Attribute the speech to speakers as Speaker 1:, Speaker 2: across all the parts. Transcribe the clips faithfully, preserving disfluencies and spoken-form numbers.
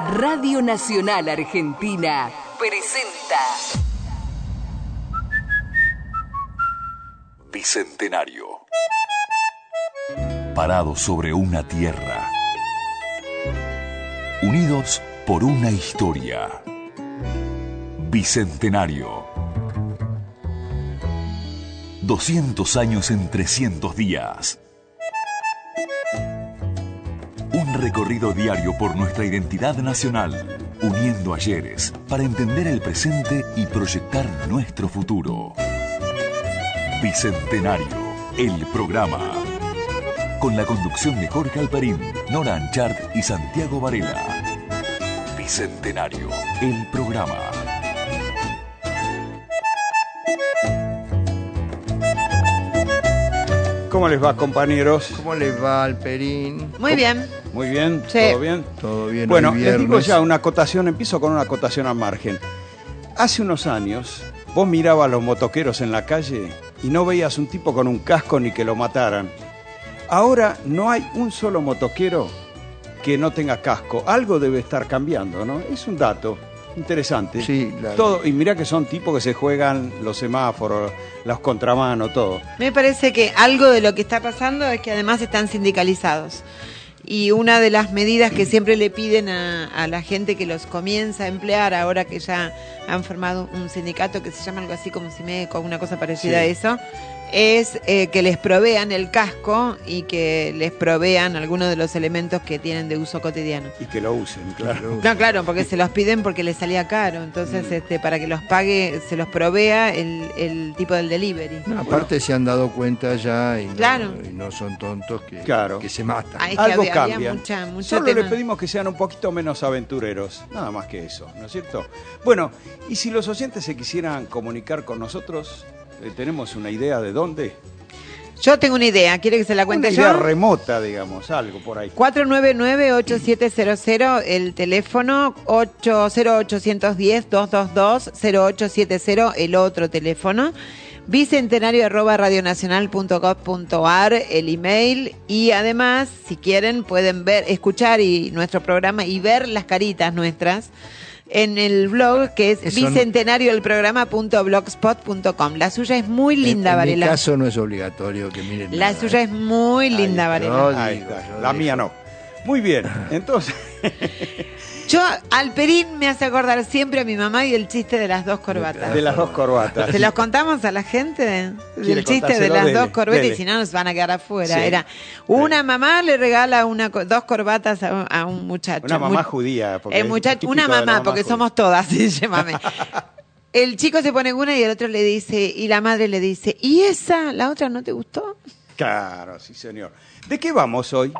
Speaker 1: Radio Nacional Argentina presenta
Speaker 2: Bicentenario. Parados sobre una tierra, unidos por una historia. Bicentenario. doscientos años en trescientos días. Un recorrido diario por nuestra identidad nacional, uniendo ayeres para entender el presente y proyectar nuestro futuro. Bicentenario, el programa. Con la conducción de Jorge Alperín, Nora Anchart y Santiago Varela. Bicentenario, el programa.
Speaker 3: ¿Cómo les va, compañeros?
Speaker 4: ¿Cómo les va, Alperín?
Speaker 5: Muy bien.
Speaker 3: Muy bien,
Speaker 5: Sí.
Speaker 3: ¿todo bien?
Speaker 4: Todo bien.
Speaker 3: Bueno,
Speaker 4: hoy
Speaker 3: les digo
Speaker 4: viernes.
Speaker 3: ya una acotación, empiezo con una acotación al margen. Hace unos años, vos mirabas a los motoqueros en la calle y no veías un tipo con un casco ni que lo mataran. Ahora no hay un solo motoquero que no tenga casco. Algo debe estar cambiando, ¿no? Es un dato interesante.
Speaker 4: Sí, la-
Speaker 3: Todo, y mirá que son tipos que se juegan los semáforos, los contramanos, todo.
Speaker 5: Me parece que algo de lo que está pasando es que además están sindicalizados. Y una de las medidas que siempre le piden a, a la gente que los comienza a emplear, ahora que ya han formado un sindicato que se llama algo así como Simeco, una cosa parecida
Speaker 3: Sí.
Speaker 5: a eso, es eh, que les provean el casco y que les provean algunos de los elementos que tienen de uso cotidiano.
Speaker 3: Y que lo usen, claro.
Speaker 5: No, claro, porque se los piden porque les salía caro. Entonces, este, para que los pague, se los provea el, el tipo del delivery.
Speaker 4: No, aparte se han dado cuenta ya y no,
Speaker 5: Claro.
Speaker 4: y no son tontos que,
Speaker 3: Claro.
Speaker 4: que se matan.
Speaker 5: Ah, es que
Speaker 3: Algo
Speaker 5: había, había
Speaker 3: cambia.
Speaker 5: mucha, mucho
Speaker 3: Solo
Speaker 5: tema.
Speaker 3: le pedimos que sean un poquito menos aventureros, nada más que eso, ¿no es cierto? Bueno, y si los oyentes se quisieran comunicar con nosotros, eh, ¿tenemos una idea de dónde?
Speaker 5: Yo tengo una idea, ¿quiere que se la cuente
Speaker 3: Una idea
Speaker 5: yo?
Speaker 3: remota, digamos, algo por ahí.
Speaker 5: cuatro nueve nueve, ocho siete cero cero, el teléfono ocho cero ocho uno cero, dos dos dos, cero ocho siete cero, el otro teléfono, bicentenario arroba radionacional punto gov punto ar, el email, y además, si quieren, pueden ver, escuchar y nuestro programa y ver las caritas nuestras en el blog que es
Speaker 4: Eso no-
Speaker 5: bicentenario el programa punto blogspot punto com. La suya es muy linda,
Speaker 4: en, en
Speaker 5: Varela.
Speaker 4: mi caso no es obligatorio que miren
Speaker 5: La
Speaker 4: nada,
Speaker 5: suya
Speaker 4: ¿eh?
Speaker 5: es muy linda,
Speaker 4: Ahí
Speaker 5: Varela.
Speaker 4: está.
Speaker 3: Ahí
Speaker 4: digo,
Speaker 3: está,
Speaker 4: yo
Speaker 3: la
Speaker 4: digo.
Speaker 3: mía no. Muy bien, entonces,
Speaker 5: Yo, Alperín me hace acordar siempre a mi mamá y el chiste de las dos corbatas.
Speaker 3: de las dos corbatas.
Speaker 5: ¿Se los contamos a la gente?
Speaker 3: ¿Quiere
Speaker 5: El chiste de
Speaker 3: contárselo?
Speaker 5: las
Speaker 3: Dele,
Speaker 5: dos corbatas,
Speaker 3: dele.
Speaker 5: y si no nos van a quedar afuera.
Speaker 3: Sí.
Speaker 5: Era una mamá le regala una co- dos corbatas a, un- a un muchacho.
Speaker 3: Una mamá
Speaker 5: Mu-
Speaker 3: judía. porque
Speaker 5: el
Speaker 3: es
Speaker 5: muchacho,
Speaker 3: típico
Speaker 5: una
Speaker 3: de la
Speaker 5: mamá, porque
Speaker 3: judía.
Speaker 5: somos todas, sí, llámame. El chico se pone una y el otro le dice, y la madre le dice, ¿y esa? ¿La otra no te gustó?
Speaker 3: Claro, sí, señor. ¿De qué vamos hoy?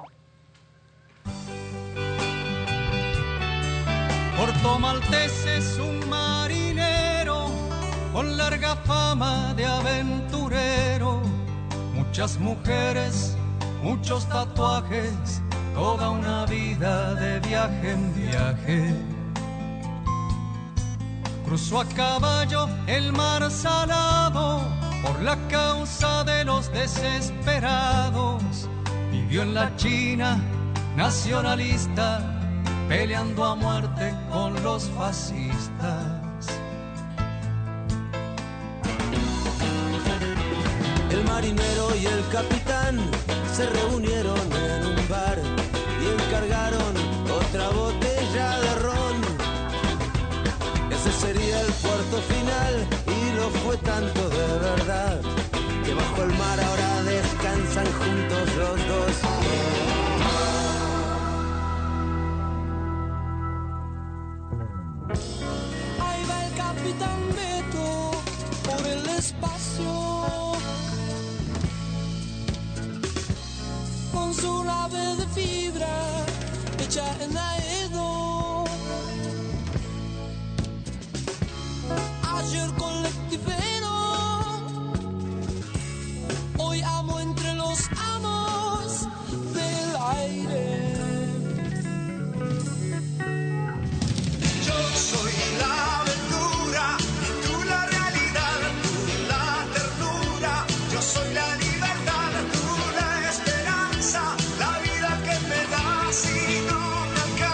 Speaker 6: Puerto Maltés es un marinero con larga fama de aventurero. Muchas mujeres, muchos tatuajes, toda una vida de viaje en viaje. Cruzó a caballo el mar salado por la causa de los desesperados. Vivió en la China nacionalista, peleando a muerte con los fascistas.
Speaker 7: El marinero y el capitán se reunieron en un bar y encargaron otra botella de ron. Ese sería el puerto final y lo fue tanto de verdad que bajo el mar ahora descansan juntos los dos.
Speaker 8: Ahí va el capitán Beto por el espacio con su nave de fibra hecha en aedo. Ayer colectivero, hoy amo entre los amos del aire.
Speaker 6: Yo soy la aventura y tú la realidad, tú la ternura. Yo soy la libertad, tú la esperanza, la vida que me das y no me alcanza.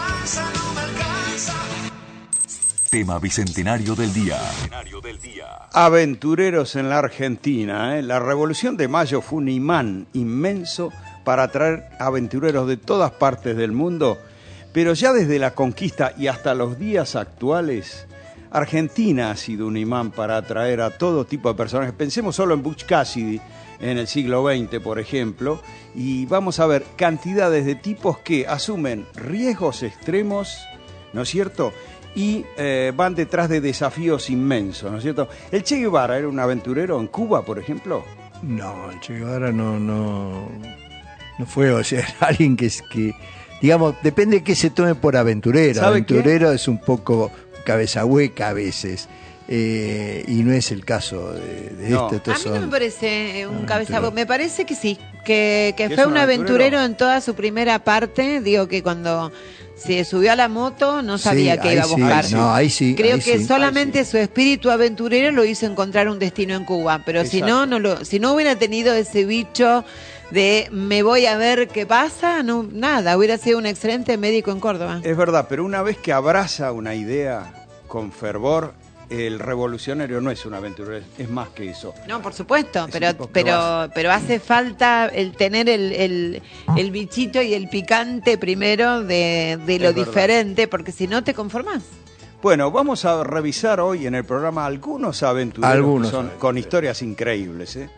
Speaker 2: Tema Bicentenario del Día.
Speaker 3: Aventureros en la Argentina. ¿eh? La Revolución de Mayo fue un imán inmenso para atraer aventureros de todas partes del mundo, pero ya desde la conquista y hasta los días actuales, Argentina ha sido un imán para atraer a todo tipo de personajes. Pensemos solo en Butch Cassidy en el siglo veinte, por ejemplo, y vamos a ver cantidades de tipos que asumen riesgos extremos, ¿no es cierto?, y eh, van detrás de desafíos inmensos, ¿no es cierto? ¿El Che Guevara era un aventurero en Cuba, por ejemplo?
Speaker 4: No, el Che Guevara no, no, no fue, o sea, era alguien que, es que, digamos, depende de qué se tome por aventurero.
Speaker 3: ¿Sabe
Speaker 4: Aventurero qué? Es un poco cabeza hueca a veces. Eh, y no es el caso de, de
Speaker 3: No.
Speaker 4: este.
Speaker 5: A mí no me parece un
Speaker 4: Ah,
Speaker 5: cabeza,
Speaker 4: pero-
Speaker 5: me parece que sí, que, que
Speaker 3: ¿Que
Speaker 5: fue
Speaker 3: es un
Speaker 5: un aventurero
Speaker 3: aventurero?
Speaker 5: en toda su primera parte. Digo que cuando se subió a la moto no sabía
Speaker 4: Sí,
Speaker 5: qué
Speaker 4: ahí
Speaker 5: iba a
Speaker 4: sí,
Speaker 5: buscar.
Speaker 3: Ahí sí.
Speaker 4: No, ahí sí.
Speaker 5: Creo
Speaker 4: ahí
Speaker 5: que
Speaker 4: sí.
Speaker 5: solamente
Speaker 3: ahí sí.
Speaker 5: su espíritu aventurero lo hizo encontrar un destino en Cuba, pero si
Speaker 3: Exacto.
Speaker 5: no, no lo, si no hubiera tenido ese bicho de me voy a ver qué pasa, no, nada, hubiera sido un excelente médico en Córdoba.
Speaker 3: Es verdad, pero una vez que abraza una idea con fervor, el revolucionario no es un aventurero, es más que eso.
Speaker 5: No, por supuesto,
Speaker 3: Es un
Speaker 5: pero
Speaker 3: tipo que
Speaker 5: pero
Speaker 3: va.
Speaker 5: pero hace falta el tener el, el, el bichito y el picante primero de, de lo
Speaker 3: Es verdad.
Speaker 5: diferente, porque si no te conformás.
Speaker 3: Bueno, vamos a revisar hoy en el programa algunos aventureros
Speaker 4: Algunos
Speaker 3: que son,
Speaker 4: aventureros.
Speaker 3: con historias increíbles, ¿eh?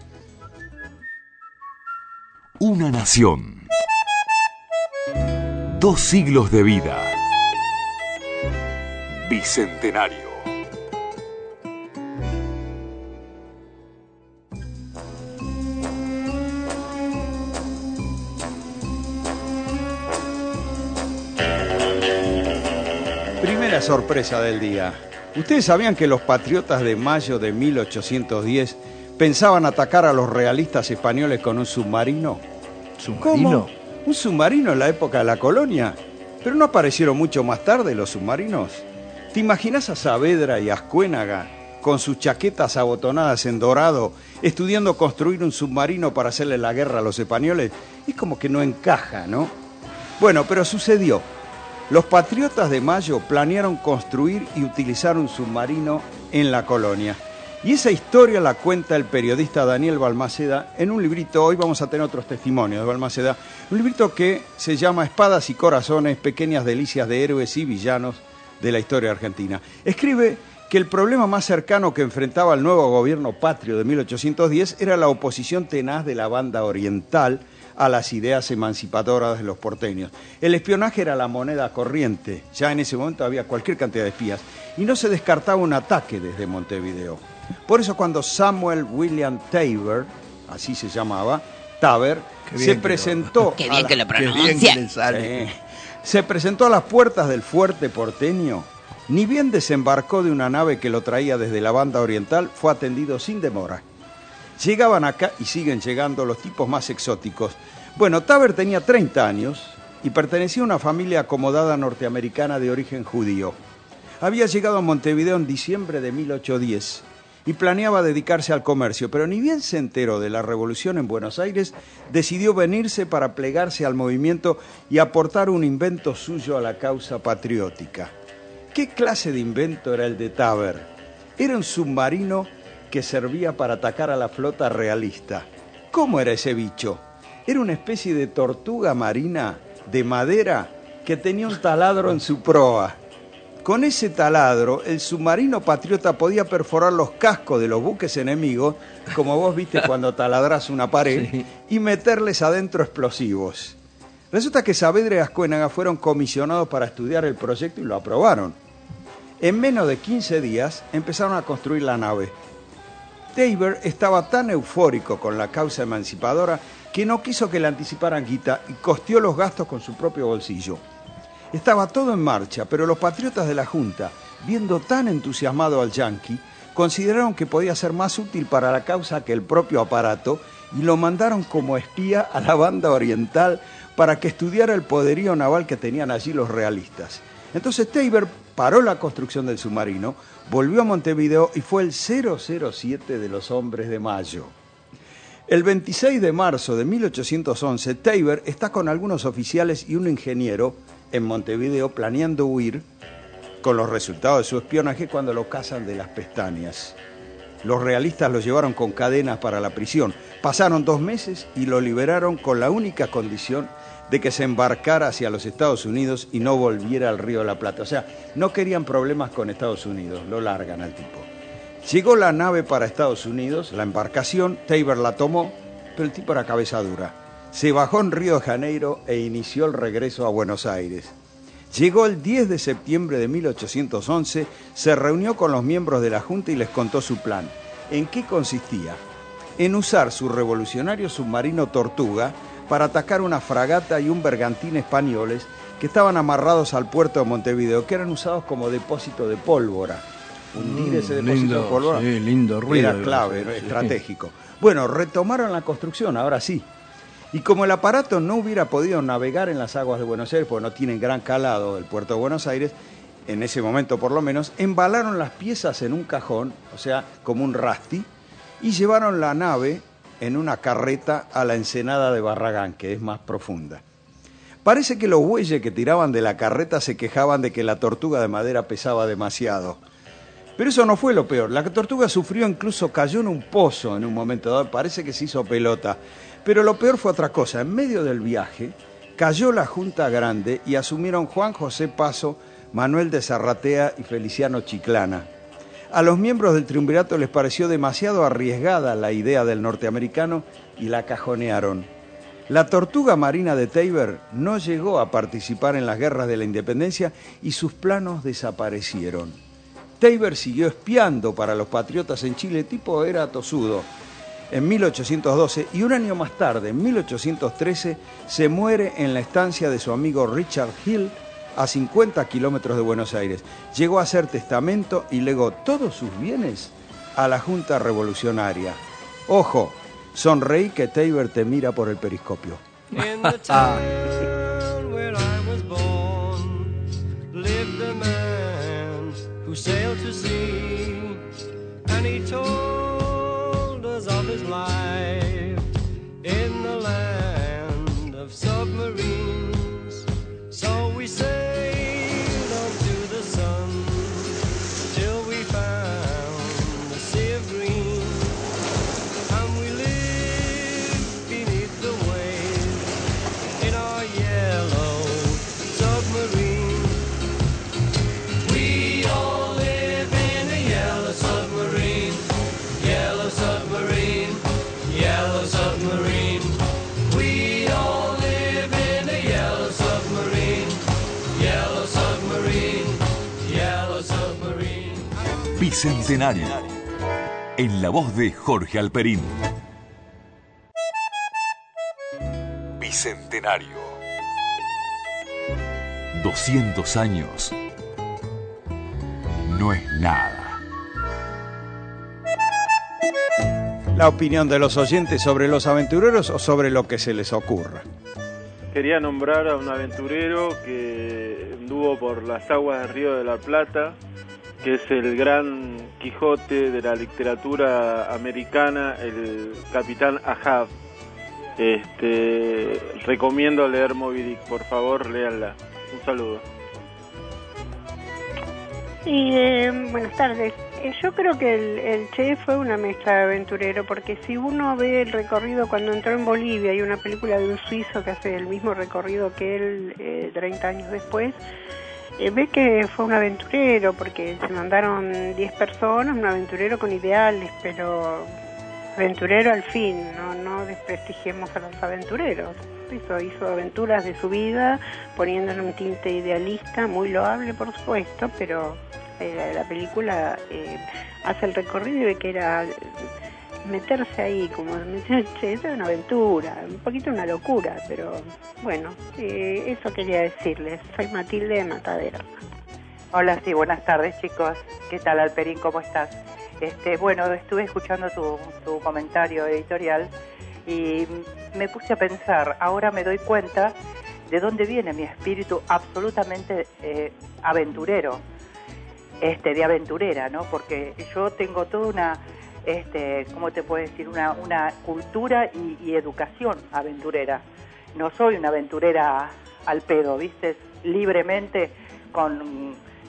Speaker 2: Una nación. Dos siglos de vida. Bicentenario.
Speaker 3: Primera sorpresa del día. ¿Ustedes sabían que los patriotas de mayo de mil ochocientos diez pensaban atacar a los realistas españoles con un submarino?
Speaker 4: ¿Submarino?
Speaker 3: ¿Un submarino en la época de la colonia? ¿Pero no aparecieron mucho más tarde los submarinos? ¿Te imaginas a Saavedra y Azcuénaga con sus chaquetas abotonadas en dorado estudiando construir un submarino para hacerle la guerra a los españoles? Es como que no encaja, ¿no? Bueno, pero sucedió. Los patriotas de Mayo planearon construir y utilizar un submarino en la colonia. Y esa historia la cuenta el periodista Daniel Balmaceda en un librito. Hoy vamos a tener otros testimonios de Balmaceda. Un librito que se llama Espadas y Corazones, pequeñas delicias de héroes y villanos de la historia argentina. Escribe que el problema más cercano que enfrentaba el nuevo gobierno patrio de mil ochocientos diez era la oposición tenaz de la banda oriental a las ideas emancipadoras de los porteños. El espionaje era la moneda corriente. Ya en ese momento había cualquier cantidad de espías y no se descartaba un ataque desde Montevideo. Por eso cuando Samuel William Taber, así se llamaba, Taber,
Speaker 4: Qué bien
Speaker 3: se
Speaker 4: que lo-
Speaker 3: presentó...
Speaker 5: Qué
Speaker 3: a
Speaker 5: bien
Speaker 3: la-
Speaker 5: que lo
Speaker 4: Qué bien
Speaker 5: pronuncia.
Speaker 4: que le sale.
Speaker 3: Sí. Se presentó a las puertas del fuerte porteño, ni bien desembarcó de una nave que lo traía desde la banda oriental, fue atendido sin demora. Llegaban acá y siguen llegando los tipos más exóticos. Bueno, Taber tenía treinta años y pertenecía a una familia acomodada norteamericana de origen judío. Había llegado a Montevideo en diciembre de mil ochocientos diez y planeaba dedicarse al comercio, pero ni bien se enteró de la revolución en Buenos Aires, decidió venirse para plegarse al movimiento y aportar un invento suyo a la causa patriótica. ¿Qué clase de invento era el de Taber? Era un submarino que servía para atacar a la flota realista. ¿Cómo era ese bicho? Era una especie de tortuga marina de madera que tenía un taladro en su proa. Con ese taladro, el submarino patriota podía perforar los cascos de los buques enemigos, como vos viste cuando taladras una pared,
Speaker 4: Sí.
Speaker 3: y meterles adentro explosivos. Resulta que Saavedra y Azcuénaga fueron comisionados para estudiar el proyecto y lo aprobaron. En menos de quince días empezaron a construir la nave. Taber estaba tan eufórico con la causa emancipadora que no quiso que le anticiparan guita y costeó los gastos con su propio bolsillo. Estaba todo en marcha, pero los patriotas de la Junta, viendo tan entusiasmado al yanqui, consideraron que podía ser más útil para la causa que el propio aparato y lo mandaron como espía a la banda oriental para que estudiara el poderío naval que tenían allí los realistas. Entonces Taber paró la construcción del submarino, volvió a Montevideo y fue el cero cero siete de los hombres de Mayo. El veintiséis de marzo de mil ochocientos once, Taber está con algunos oficiales y un ingeniero en Montevideo planeando huir con los resultados de su espionaje cuando lo cazan de las pestañas. Los realistas lo llevaron con cadenas para la prisión. Pasaron dos meses y lo liberaron con la única condición de que se embarcara hacia los Estados Unidos y no volviera al Río de la Plata. O sea, no querían problemas con Estados Unidos, lo largan al tipo. Llegó la nave para Estados Unidos, la embarcación, Tabor la tomó, pero el tipo era cabeza dura. Se bajó en Río de Janeiro e inició el regreso a Buenos Aires. Llegó el diez de septiembre de mil ochocientos once, se reunió con los miembros de la Junta y les contó su plan. ¿En qué consistía? En usar su revolucionario submarino Tortuga para atacar una fragata y un bergantín españoles que estaban amarrados al puerto de Montevideo, que eran usados como depósito de pólvora. Hundir
Speaker 4: Mm,
Speaker 3: ese depósito
Speaker 4: lindo,
Speaker 3: de pólvora
Speaker 4: sí, lindo ruido,
Speaker 3: era clave, ¿no?
Speaker 4: sí.
Speaker 3: Estratégico. Bueno, retomaron la construcción, ahora sí. Y como el aparato no hubiera podido navegar en las aguas de Buenos Aires, porque no tienen gran calado el puerto de Buenos Aires, en ese momento por lo menos, embalaron las piezas en un cajón, o sea, como un rasti, y llevaron la nave en una carreta a la ensenada de Barragán, que es más profunda. Parece que los bueyes que tiraban de la carreta se quejaban de que la tortuga de madera pesaba demasiado. Pero eso no fue lo peor. La tortuga sufrió, incluso cayó en un pozo en un momento dado, parece que se hizo pelota. Pero lo peor fue otra cosa. En medio del viaje cayó la Junta Grande y asumieron Juan José Paso, Manuel de Zarratea y Feliciano Chiclana. A los miembros del triunvirato les pareció demasiado arriesgada la idea del norteamericano y la cajonearon. La tortuga marina de Tabor no llegó a participar en las guerras de la independencia y sus planos desaparecieron. Tabor siguió espiando para los patriotas en Chile, tipo era tosudo. En mil ochocientos doce y un año más tarde, en mil ochocientos trece, se muere en la estancia de su amigo Richard Hill, a cincuenta kilómetros de Buenos Aires. Llegó a hacer testamento y legó todos sus bienes a la Junta Revolucionaria. Ojo, sonreí que Tabor te mira por el periscopio.
Speaker 8: In the town where I was born lived a man who sailed to sea, and he told us of his life in the land of submarines. So we sailed on to the sun till we found the sea of green, and we lived beneath the waves in our yellow submarine. We all live in a yellow submarine, yellow submarine, yellow submarine. We all live in a yellow submarine, yellow submarine, yellow submarine.
Speaker 2: Bicentenario. En la voz de Jorge Alperín. Bicentenario. doscientos años. No es nada.
Speaker 3: La opinión de los oyentes sobre los aventureros o sobre lo que se les ocurra.
Speaker 9: Quería nombrar a un aventurero que anduvo por las aguas del Río de la Plata, que es el gran Quijote de la literatura americana, el Capitán Ahab. Este, recomiendo leer Moby Dick, por favor, léanla. Un saludo.
Speaker 10: Sí, eh, buenas tardes. Eh, yo creo que el, el Che fue una mezcla de aventurero, porque si uno ve el recorrido cuando entró en Bolivia, hay una película de un suizo que hace el mismo recorrido que él eh, treinta años después, eh, ve que fue un aventurero, porque se mandaron diez personas, un aventurero con ideales, pero aventurero al fin, no, no desprestigiemos a los aventureros. Hizo, hizo aventuras de su vida, poniéndole un tinte idealista, muy loable por supuesto, pero eh, la película eh, hace el recorrido y ve que era meterse ahí, como meterse, eso es una aventura, un poquito una locura, pero bueno, eh, eso quería decirles. Soy Matilde de Matadero.
Speaker 11: Hola, sí, buenas tardes chicos. ¿Qué tal, Alperín? ¿Cómo estás? Este, bueno, estuve escuchando tu, tu comentario editorial y me puse a pensar, ahora me doy cuenta de dónde viene mi espíritu absolutamente eh, aventurero, este, de aventurera, ¿no? Porque yo tengo toda una, este, ¿cómo te puedo decir? Una, una cultura y, y educación aventurera. No soy una aventurera al pedo, ¿viste? Libremente, con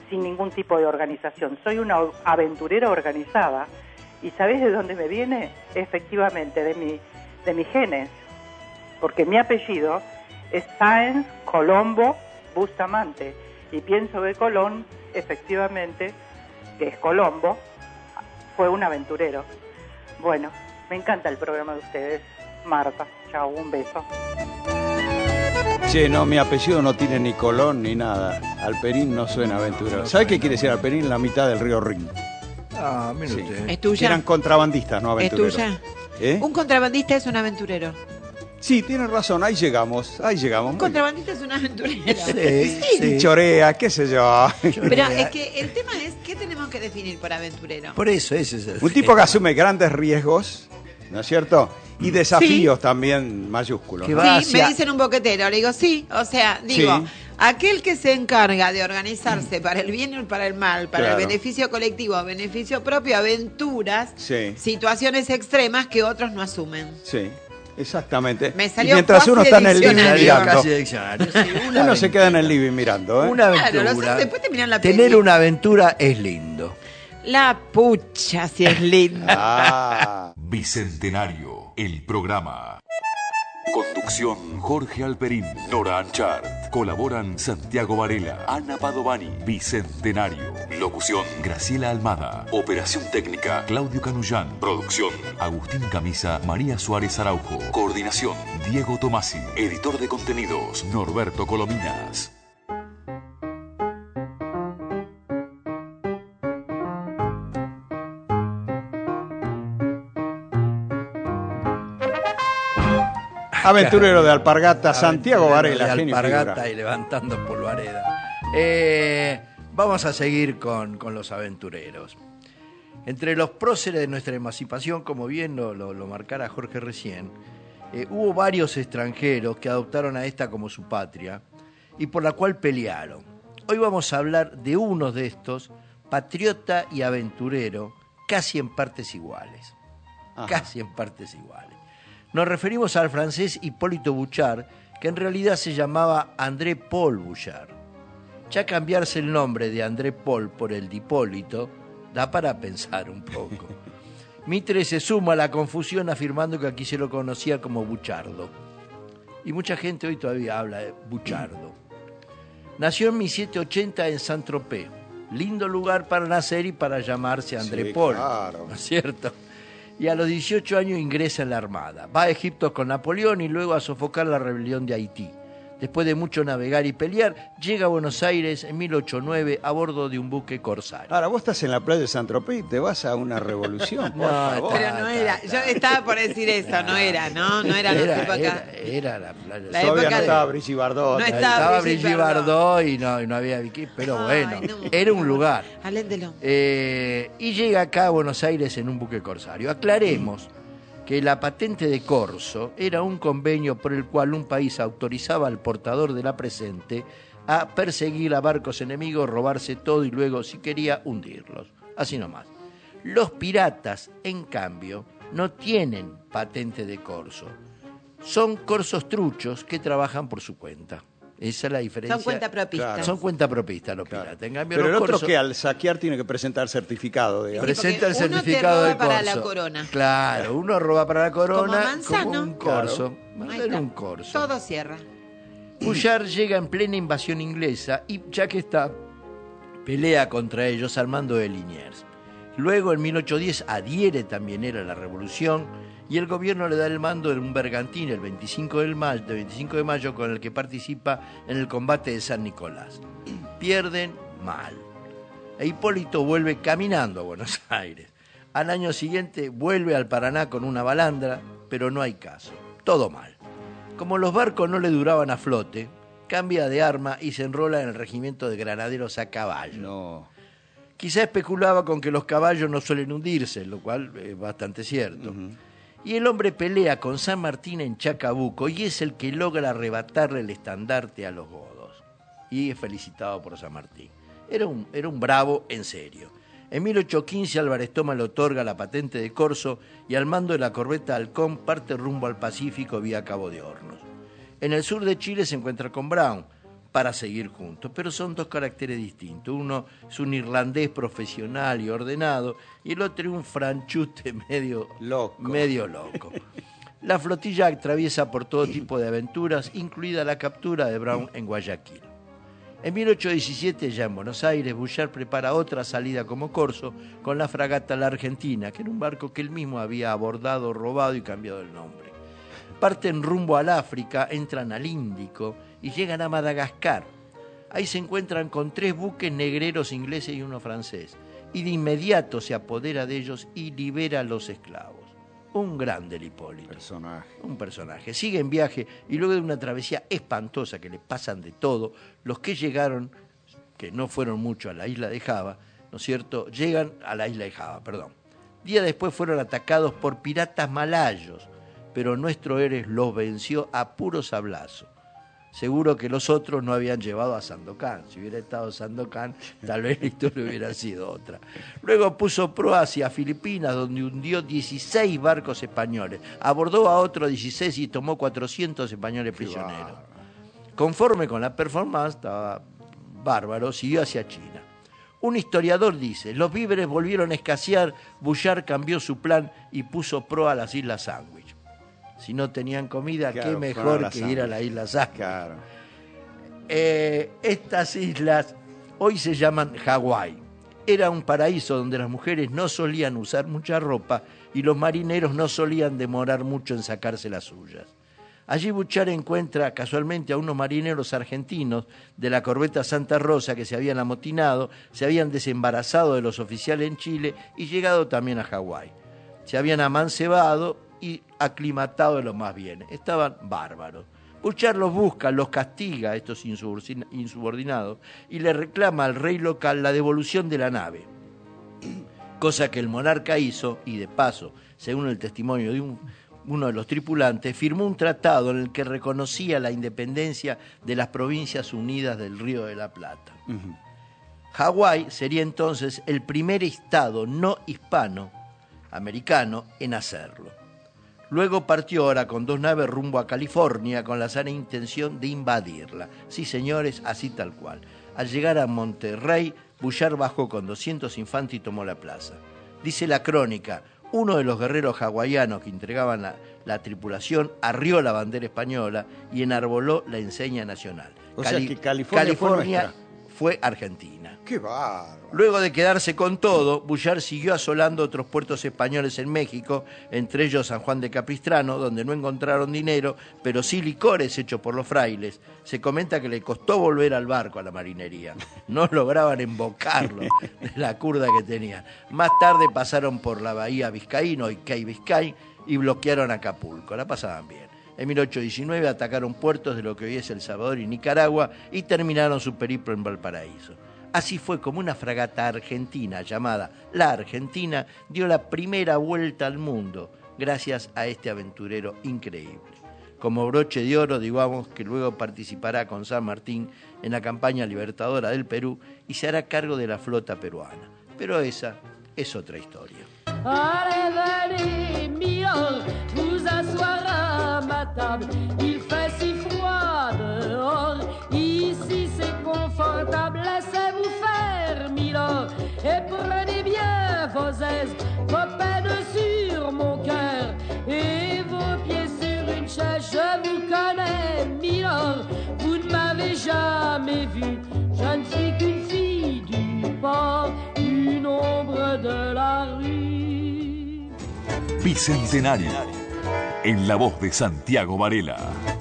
Speaker 11: sin ningún tipo de organización. Soy una aventurera organizada. ¿Y sabés de dónde me viene? Efectivamente, de mi, de mis genes. Porque mi apellido es Sáenz Colombo Bustamante. Y pienso que Colón, efectivamente, que es Colombo, fue un aventurero. Bueno, me encanta el programa de ustedes. Marta, chao, un beso.
Speaker 3: Che, no, mi apellido no tiene ni Colón ni nada. Alperín no suena aventurero. ¿Sabe qué quiere decir Alperín? La mitad del río Rin.
Speaker 4: Ah, mire
Speaker 3: Sí.
Speaker 4: usted.
Speaker 5: ¿Es tuya?
Speaker 3: Eran contrabandistas, no
Speaker 5: ¿Es
Speaker 3: aventureros.
Speaker 5: tuya?
Speaker 3: ¿Eh?
Speaker 5: Un contrabandista es un aventurero.
Speaker 3: Sí, tienen razón, ahí llegamos, ahí llegamos.
Speaker 5: Un
Speaker 3: Muy
Speaker 5: contrabandista es un aventurero.
Speaker 4: Sí,
Speaker 3: bien.
Speaker 4: sí.
Speaker 3: Chorea, qué sé yo.
Speaker 5: Pero es que el tema es, ¿qué tenemos que definir por aventurero?
Speaker 4: Por eso, ese es el
Speaker 3: Un tipo que asume grandes riesgos, ¿no es cierto? Y desafíos también mayúsculos.
Speaker 4: Que
Speaker 3: ¿no?
Speaker 4: va
Speaker 5: Sí,
Speaker 4: hacia-
Speaker 5: me dicen un boquetero. Le digo, sí, o sea, digo,
Speaker 3: Sí.
Speaker 5: aquel que se encarga de organizarse para el bien y para el mal, para
Speaker 3: Claro.
Speaker 5: el beneficio colectivo, beneficio propio, aventuras,
Speaker 3: Sí.
Speaker 5: situaciones extremas que otros no asumen.
Speaker 3: Sí, exactamente.
Speaker 5: Me
Speaker 3: Y
Speaker 5: salió
Speaker 3: mientras
Speaker 5: casi
Speaker 3: uno
Speaker 5: de
Speaker 3: está en el living
Speaker 5: diccionario.
Speaker 3: mirando,
Speaker 4: Casi de diccionario. Sí, una
Speaker 3: uno se queda en el
Speaker 4: aventura.
Speaker 3: living mirando, ¿eh?
Speaker 4: Una
Speaker 5: Claro,
Speaker 4: aventura.
Speaker 5: lo sé, después te miran la
Speaker 4: Tener
Speaker 5: peli.
Speaker 4: una aventura es lindo.
Speaker 5: La pucha, si es linda.
Speaker 3: Ah,
Speaker 2: Bicentenario, el programa. Conducción Jorge Alperín, Nora Anchart. Colaboran Santiago Varela, Ana Padovani. Bicentenario. Locución Graciela Almada. Operación técnica Claudio Canullán. Producción Agustín Camisa, María Suárez Araujo. Coordinación Diego Tomasi. Editor de contenidos Norberto Colominas.
Speaker 3: aventurero de Alpargata, Santiago
Speaker 4: Aventurero
Speaker 3: Varela,
Speaker 4: de
Speaker 3: genio y
Speaker 4: Alpargata
Speaker 3: figura.
Speaker 4: y levantando polvareda. Eh, vamos a seguir con, con los aventureros. Entre los próceres de nuestra emancipación, como bien lo, lo, lo marcara Jorge recién, eh, hubo varios extranjeros que adoptaron a esta como su patria y por la cual pelearon. Hoy vamos a hablar de uno de estos, patriota y aventurero, casi en partes iguales.
Speaker 3: Ajá.
Speaker 4: Casi en partes iguales. Nos referimos al francés Hipólito Bouchard, que en realidad se llamaba André Paul Bouchard. Ya cambiarse el nombre de André Paul por el de Hipólito da para pensar un poco. Mitre se suma a la confusión afirmando que aquí se lo conocía como Buchardo. Y mucha gente hoy todavía habla de Buchardo. Nació en mil setecientos ochenta en Saint-Tropez. Lindo lugar para nacer y para llamarse André
Speaker 3: Sí,
Speaker 4: Paul.
Speaker 3: claro.
Speaker 4: ¿No es cierto? Y a los dieciocho años ingresa en la Armada. Va a Egipto con Napoleón y luego a sofocar la rebelión de Haití. Después de mucho navegar y pelear, llega a Buenos Aires en mil ochocientos nueve a bordo de un buque corsario.
Speaker 3: Ahora, vos estás en la playa de Saint-Tropez y te vas a una revolución, por
Speaker 4: No,
Speaker 3: favor.
Speaker 5: Pero no era, yo estaba por decir eso, no era, ¿no? No era,
Speaker 4: Era,
Speaker 5: la época.
Speaker 4: era, era la playa.
Speaker 5: La
Speaker 3: Todavía
Speaker 5: época
Speaker 3: no
Speaker 5: de-
Speaker 3: estaba Brigitte Bardot.
Speaker 5: No
Speaker 3: ¿eh?
Speaker 5: estaba
Speaker 4: Estaba
Speaker 5: Brigitte
Speaker 4: Brigitte
Speaker 5: Bardot.
Speaker 4: Bardot y no, y no había Vicky, pero
Speaker 5: Ay,
Speaker 4: bueno,
Speaker 5: no,
Speaker 4: era un
Speaker 5: por
Speaker 4: lugar.
Speaker 5: favor. Aléndelo.
Speaker 4: Eh, y llega acá a Buenos Aires en un buque corsario. Aclaremos que la patente de corso era un convenio por el cual un país autorizaba al portador de la presente a perseguir a barcos enemigos, robarse todo y luego, si quería, hundirlos. Así nomás. Los piratas, en cambio, no tienen patente de corso. Son corsos truchos que trabajan por su cuenta. Esa es la diferencia.
Speaker 5: Son cuentapropistas.
Speaker 3: Claro.
Speaker 4: Son cuentapropistas los
Speaker 3: Claro.
Speaker 4: piratas. En cambio,
Speaker 3: Pero el
Speaker 4: los
Speaker 3: otro
Speaker 4: corsos-
Speaker 3: que al saquear tiene que presentar certificado, digamos.
Speaker 5: Pre-
Speaker 4: presenta el
Speaker 5: porque uno te
Speaker 4: certificado
Speaker 5: roba
Speaker 4: de corso.
Speaker 5: para la corona.
Speaker 4: Claro, uno roba para la corona
Speaker 5: Como Manzano.
Speaker 4: como un corso. Más
Speaker 5: Ahí
Speaker 4: bien
Speaker 5: está.
Speaker 4: un corso.
Speaker 5: Todo cierra.
Speaker 4: Bouchard llega en plena invasión inglesa y ya que está, pelea contra ellos al mando de Liniers. Luego en mil ochocientos diez adhiere también era la revolución y el gobierno le da el mando de un bergantín el veinticinco de mayo, de veinticinco de mayo con el que participa en el combate de San Nicolás. Pierden mal. E Hipólito vuelve caminando a Buenos Aires. Al año siguiente vuelve al Paraná con una balandra, pero no hay caso. Todo mal. Como los barcos no le duraban a flote, cambia de arma y se enrola en el regimiento de granaderos a caballo.
Speaker 3: No.
Speaker 4: Quizá especulaba con que los caballos no suelen hundirse, lo cual es bastante cierto.
Speaker 3: Ujú.
Speaker 4: Y el hombre pelea con San Martín en Chacabuco y es el que logra arrebatarle el estandarte a los godos. Y es felicitado por San Martín. Era un, era un bravo en serio. En mil ochocientos quince Álvarez Toma le otorga la patente de corso y al mando de la corbeta Halcón parte rumbo al Pacífico vía Cabo de Hornos. En el sur de Chile se encuentra con Brown, para seguir juntos. Pero son dos caracteres distintos. Uno es un irlandés profesional y ordenado, y el otro es un franchute medio
Speaker 3: loco.
Speaker 4: Medio loco. La flotilla atraviesa por todo tipo de aventuras, incluida la captura de Brown en Guayaquil. En mil ochocientos diecisiete, ya en Buenos Aires, Bouchard prepara otra salida como corso con la fragata La Argentina, que era un barco que él mismo había abordado, robado y cambiado el nombre. Parten rumbo al África, entran al Índico y llegan a Madagascar. Ahí se encuentran con tres buques negreros ingleses y uno francés, y de inmediato se apodera de ellos y libera a los esclavos. Un grande el Hipólito.
Speaker 3: Personaje.
Speaker 4: Un personaje. Sigue en viaje y luego de una travesía espantosa que le pasan de todo, los que llegaron, que no fueron muchos, a la isla de Java, ¿no es cierto?, llegan a la isla de Java, perdón. Días después fueron atacados por piratas malayos, pero nuestro héroe los venció a puro sablazo. Seguro que los otros no habían llevado a Sandokan. Si hubiera estado Sandokan, tal vez la historia hubiera sido otra. Luego puso proa hacia Filipinas, donde hundió dieciséis barcos españoles. Abordó a otros dieciséis y tomó cuatrocientos españoles prisioneros. Conforme con la performance, estaba bárbaro, siguió hacia China. Un historiador dice, los víveres volvieron a escasear, Bouchard cambió su plan y puso proa a las Islas Sandwich. Si no tenían comida, claro, qué mejor que ir a la isla Sandwich. Claro. Eh, estas islas hoy se llaman Hawái. Era un paraíso donde las mujeres no solían usar mucha ropa y los marineros no solían demorar mucho en sacarse las suyas. Allí Bouchard encuentra casualmente a unos marineros argentinos de la corbeta Santa Rosa que se habían amotinado, se habían desembarazado de los oficiales en Chile y llegado también a Hawái. Se habían amancebado y aclimatado de lo más bien. Estaban bárbaros. Bouchard los busca, los castiga, estos insubordinados, y le reclama al rey local la devolución de la nave. Cosa que el monarca hizo, y de paso, según el testimonio de un, uno de los tripulantes, firmó un tratado en el que reconocía la independencia de las Provincias Unidas del Río de la Plata. Uh-huh. Hawái sería entonces el primer estado no hispano americano en hacerlo. Luego partió ahora con dos naves rumbo a California con la sana intención de invadirla. Sí, señores, así tal cual. Al llegar a Monterrey, Bouchard bajó con doscientos infantes y tomó la plaza. Dice la crónica, uno de los guerreros hawaianos que entregaban la, la tripulación arrió la bandera española y enarboló la enseña nacional.
Speaker 3: O
Speaker 4: Cali-
Speaker 3: sea que California,
Speaker 4: California
Speaker 3: fue,
Speaker 4: fue Argentina.
Speaker 3: ¡Qué bárbaro!
Speaker 4: Luego de quedarse con todo, Bouchard siguió asolando otros puertos españoles en México, entre ellos San Juan de Capistrano, donde no encontraron dinero, pero sí licores hechos por los frailes. Se comenta que le costó volver al barco a la marinería. No lograban embocarlo de la curda que tenían. Más tarde pasaron por la bahía Vizcaíno y Key Biscayne y bloquearon Acapulco. La pasaban bien. En mil ochocientos diecinueve atacaron puertos de lo que hoy es El Salvador y Nicaragua y terminaron su periplo en Valparaíso. Así fue como una fragata argentina llamada La Argentina dio la primera vuelta al mundo gracias a este aventurero increíble. Como broche de oro, digamos que luego participará con San Martín en la campaña libertadora del Perú y se hará cargo de la flota peruana. Pero esa es otra historia.
Speaker 8: Allez, venez, Milord, vous asseoir à ma table. Il fait si froid dehors, ici c'est confortable. Laissez-vous faire, Milord, et prenez bien vos aises, vos peines sur mon cœur et vos pieds sur une chaise. Je vous connais, Milord, vous ne m'avez jamais vu. Je ne suis qu'une fille du port, une ombre de la rue.
Speaker 2: Bicentenario, en la voz de Santiago Varela.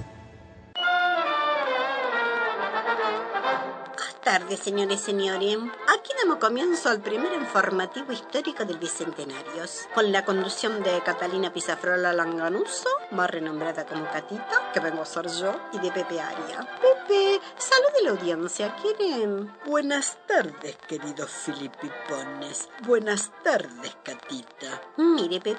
Speaker 12: Buenas tardes, señores y señores. Aquí damos comienzo al primer informativo histórico del Bicentenario, con la conducción de Catalina Pizafrola Langanuso, más renombrada como Catita, que vengo a ser yo, y de Pepe Aria. Pepe, salude a la audiencia, ¿quieren? Buenas tardes, queridos filipipones. Buenas tardes, Catita. Mire, Pepe,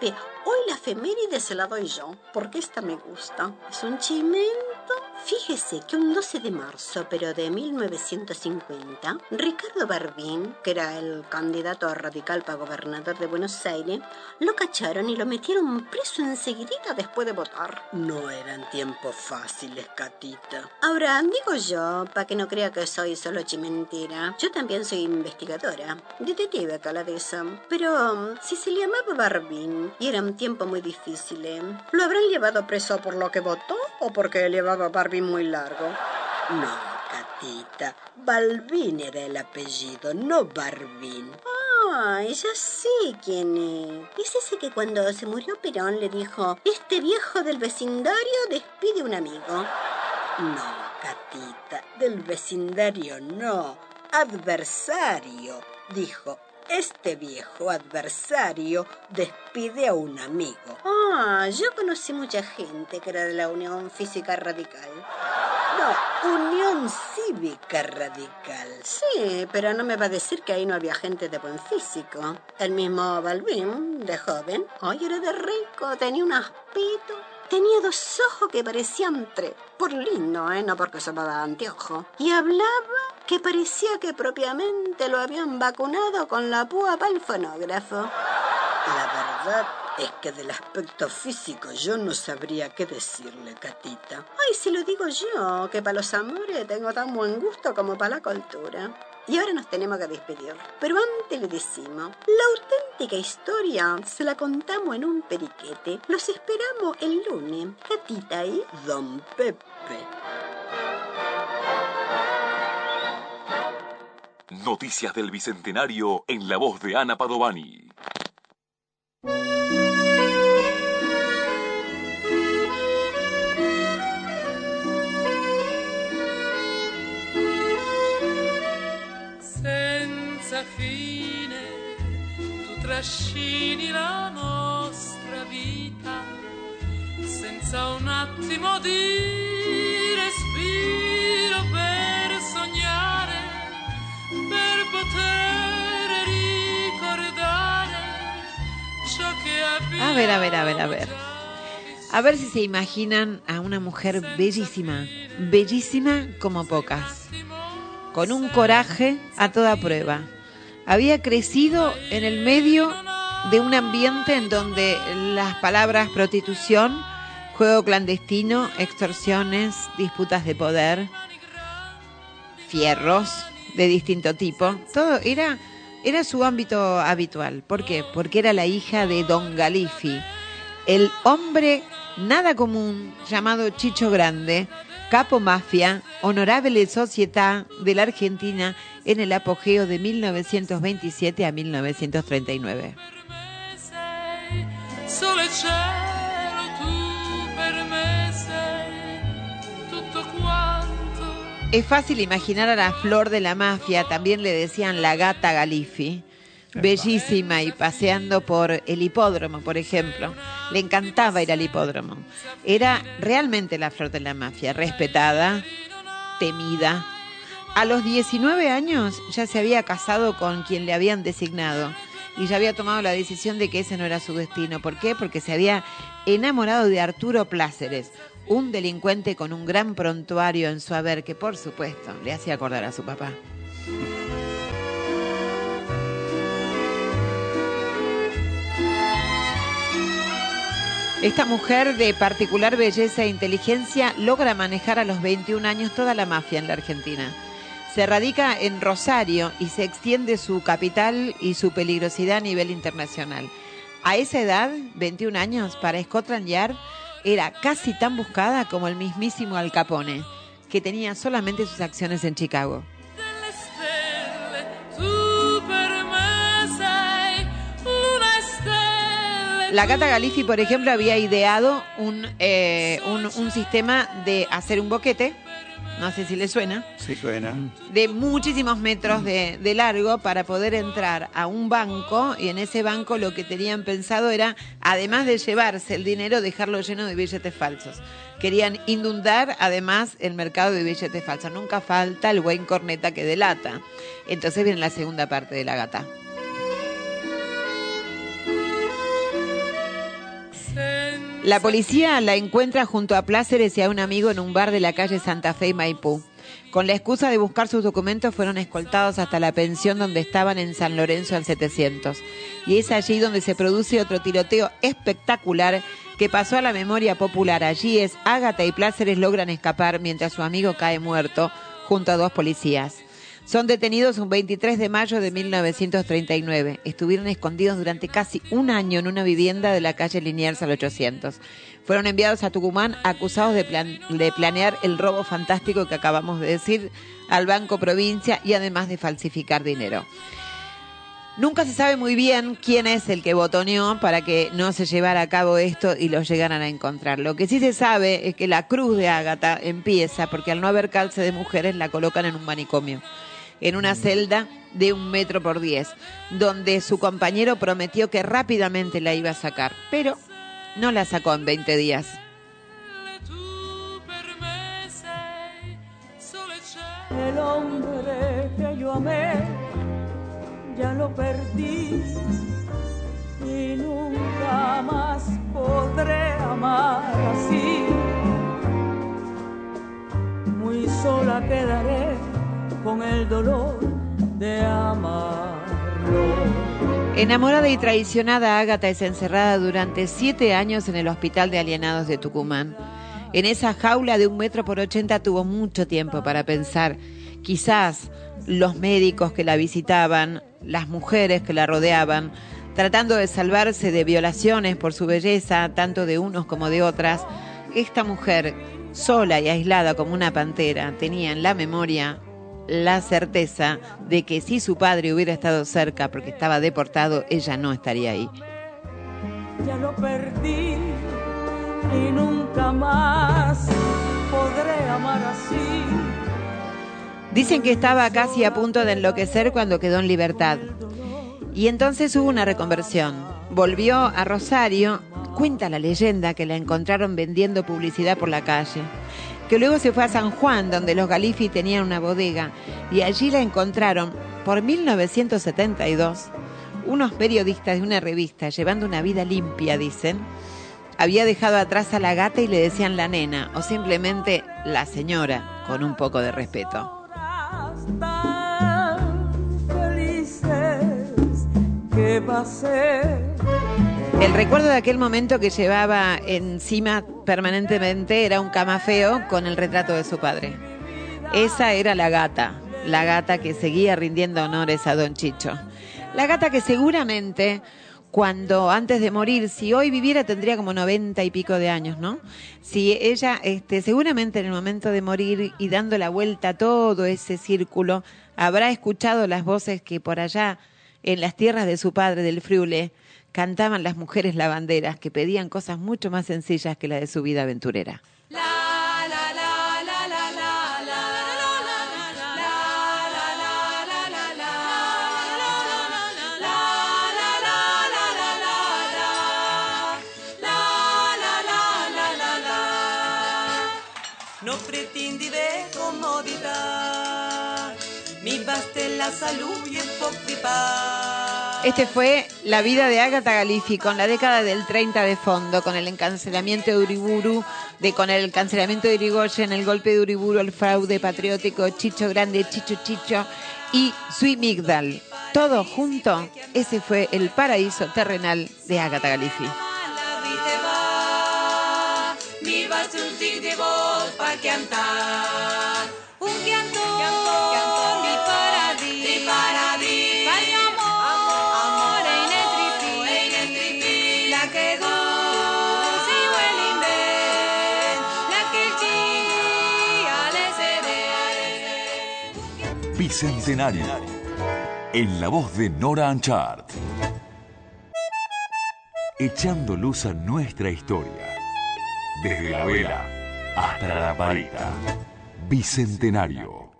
Speaker 12: hoy la efeméride se la doy yo, porque esta me gusta. Es un chimento. Fíjese que un doce de marzo, pero de mil novecientos cincuenta, Ricardo Barbín, que era el candidato radical para gobernador de Buenos Aires, lo cacharon y lo metieron preso enseguidita después de votar. No eran tiempos fáciles, Catita. Ahora, digo yo, para que no crea que soy solo chimentera, yo también soy investigadora, detective caladesa. Pero si se le llamaba Barbín y era un tiempo muy difícil, ¿eh? ¿Lo habrán llevado preso por lo que votó o porque llevaba Barbín muy largo? No, Catita, Balbín era el apellido, no Barbín. Ah, ya sé quién es. Es ese que cuando se murió Perón le dijo: este viejo del vecindario despide un amigo. No, Catita, del vecindario no, adversario, dijo. Este viejo adversario despide a un amigo. Ah, yo conocí mucha gente que era de la Unión Física Radical. No, Unión Cívica Radical. Sí, pero no me va a decir que ahí no había gente de buen físico. El mismo Balbín, de joven, ay, era de rico, tenía un aspito. Tenía dos ojos que parecían tres. Por lindo, ¿eh? No porque se daba anteojo. Y hablaba que parecía que propiamente lo habían vacunado con la púa para el fonógrafo. La verdad es que del aspecto físico yo no sabría qué decirle, Catita. Ay, si lo digo yo, que para los amores tengo tan buen gusto como para la cultura. Y ahora nos tenemos que despedir. Pero antes le decimos, la auténtica historia se la contamos en un periquete. Los esperamos el lunes, Catita y Don Pepe.
Speaker 2: Noticias del Bicentenario en la voz de Ana Padovani.
Speaker 13: Senza fine tu trascini la nostra vita, senza un attimo di respiro per sognare, per poter ricordare ciò che abbiamo.
Speaker 5: A ver, a ver, a ver, a ver. A ver si se imaginan a una mujer bellísima, bellísima como pocas, con un coraje a toda prueba. Había crecido en el medio de un ambiente en donde las palabras prostitución, juego clandestino, extorsiones, disputas de poder, fierros de distinto tipo, todo era, era su ámbito habitual. ¿Por qué? Porque era la hija de Don Galifi, el hombre nada común llamado Chicho Grande, capo mafia, honorable società de la Argentina en el apogeo de mil novecientos veintisiete a mil novecientos treinta y nueve.
Speaker 13: Sole cielo, tu per me sei tutto quanto.
Speaker 5: Es fácil imaginar a la flor de la mafia, también le decían la gata Galifi, bellísima y paseando por el hipódromo, por ejemplo. Le encantaba ir al hipódromo. Era realmente la flor de la mafia, respetada, temida. A los diecinueve años ya se había casado con quien le habían designado y ya había tomado la decisión de que ese no era su destino. ¿Por qué? Porque se había enamorado de Arturo Pláceres, un delincuente con un gran prontuario en su haber que, por supuesto, le hacía acordar a su papá. Esta mujer de particular belleza e inteligencia logra manejar a los veintiún años toda la mafia en la Argentina. Se radica en Rosario y se extiende su capital y su peligrosidad a nivel internacional. A esa edad, veintiún años, para Scotland Yard era casi tan buscada como el mismísimo Al Capone, que tenía solamente sus acciones en Chicago. La gata Galifi, por ejemplo, había ideado un, eh, un, un sistema de hacer un boquete, no sé si le suena.
Speaker 3: Sí, suena.
Speaker 5: De muchísimos metros de, de largo para poder entrar a un banco, y en ese banco lo que tenían pensado era, además de llevarse el dinero, dejarlo lleno de billetes falsos. Querían inundar además el mercado de billetes falsos. Nunca falta el buen corneta que delata. Entonces viene la segunda parte de la gata. La policía la encuentra junto a Pláceres y a un amigo en un bar de la calle Santa Fe y Maipú. Con la excusa de buscar sus documentos fueron escoltados hasta la pensión donde estaban en San Lorenzo al setecientos. Y es allí donde se produce otro tiroteo espectacular que pasó a la memoria popular. Allí es Ágata y Pláceres logran escapar mientras su amigo cae muerto junto a dos policías. Son detenidos un veintitrés de mayo de mil novecientos treinta y nueve. Estuvieron escondidos durante casi un año en una vivienda de la calle Liniers al ochocientos. Fueron enviados a Tucumán acusados de, plan- de planear el robo fantástico que acabamos de decir al Banco Provincia y además de falsificar dinero. Nunca se sabe muy bien quién es el que botoneó para que no se llevara a cabo esto y los llegaran a encontrar. Lo que sí se sabe es que la cruz de Ágata empieza porque al no haber calce de mujeres la colocan en un manicomio, en una celda de un metro por diez, donde su compañero prometió que rápidamente la iba a sacar, pero no la sacó en veinte días.
Speaker 14: El hombre que yo amé, ya lo perdí y nunca más podré amar así. Muy sola quedaré con el dolor de amarlo.
Speaker 5: Enamorada y traicionada, Ágata es encerrada durante siete años en el Hospital de Alienados de Tucumán. En esa jaula de un metro por ochenta tuvo mucho tiempo para pensar. Quizás los médicos que la visitaban, las mujeres que la rodeaban, tratando de salvarse de violaciones por su belleza, tanto de unos como de otras, esta mujer, sola y aislada como una pantera, tenía en la memoria la certeza de que si su padre hubiera estado cerca porque estaba deportado, ella no estaría ahí.
Speaker 14: Ya lo perdí y nunca más podré amar así.
Speaker 5: Dicen que estaba casi a punto de enloquecer cuando quedó en libertad. Y entonces hubo una reconversión. Volvió a Rosario. Cuenta la leyenda que la encontraron vendiendo publicidad por la calle. Que luego se fue a San Juan, donde los Galifi tenían una bodega, y allí la encontraron, por mil novecientos setenta y dos, unos periodistas de una revista, llevando una vida limpia, dicen. Había dejado atrás a la gata y le decían la nena, o simplemente la señora, con un poco de respeto.
Speaker 14: Tan felices que pasé.
Speaker 5: El recuerdo de aquel momento que llevaba encima permanentemente era un camafeo con el retrato de su padre. Esa era la gata, la gata que seguía rindiendo honores a Don Chicho. La gata que seguramente, cuando antes de morir, si hoy viviera tendría como noventa y pico de años, ¿no? Si ella, este, seguramente en el momento de morir y dando la vuelta a todo ese círculo, habrá escuchado las voces que por allá, en las tierras de su padre, del Friule, cantaban las mujeres lavanderas que pedían cosas mucho más sencillas que la de su vida aventurera.
Speaker 7: No pretendi de comodità, mi basta la salud y el pochi paz.
Speaker 5: Este fue la vida de Ágata Galifi con la década del treinta de fondo, con el encarcelamiento de Uriburu, de, con el encarcelamiento de Irigoyen, el golpe de Uriburu, el fraude patriótico, Chicho Grande, Chicho Chicho y Sui Migdal. Todo junto, ese fue el paraíso terrenal de Ágata Galifi.
Speaker 7: Mi basta un tic de voz para cantar, un canto, canto, mi paradis, mi paradis.
Speaker 2: Bicentenario, en la voz de Nora Anchart. Echando luz a nuestra historia, desde la vela hasta la lamparita. Bicentenario.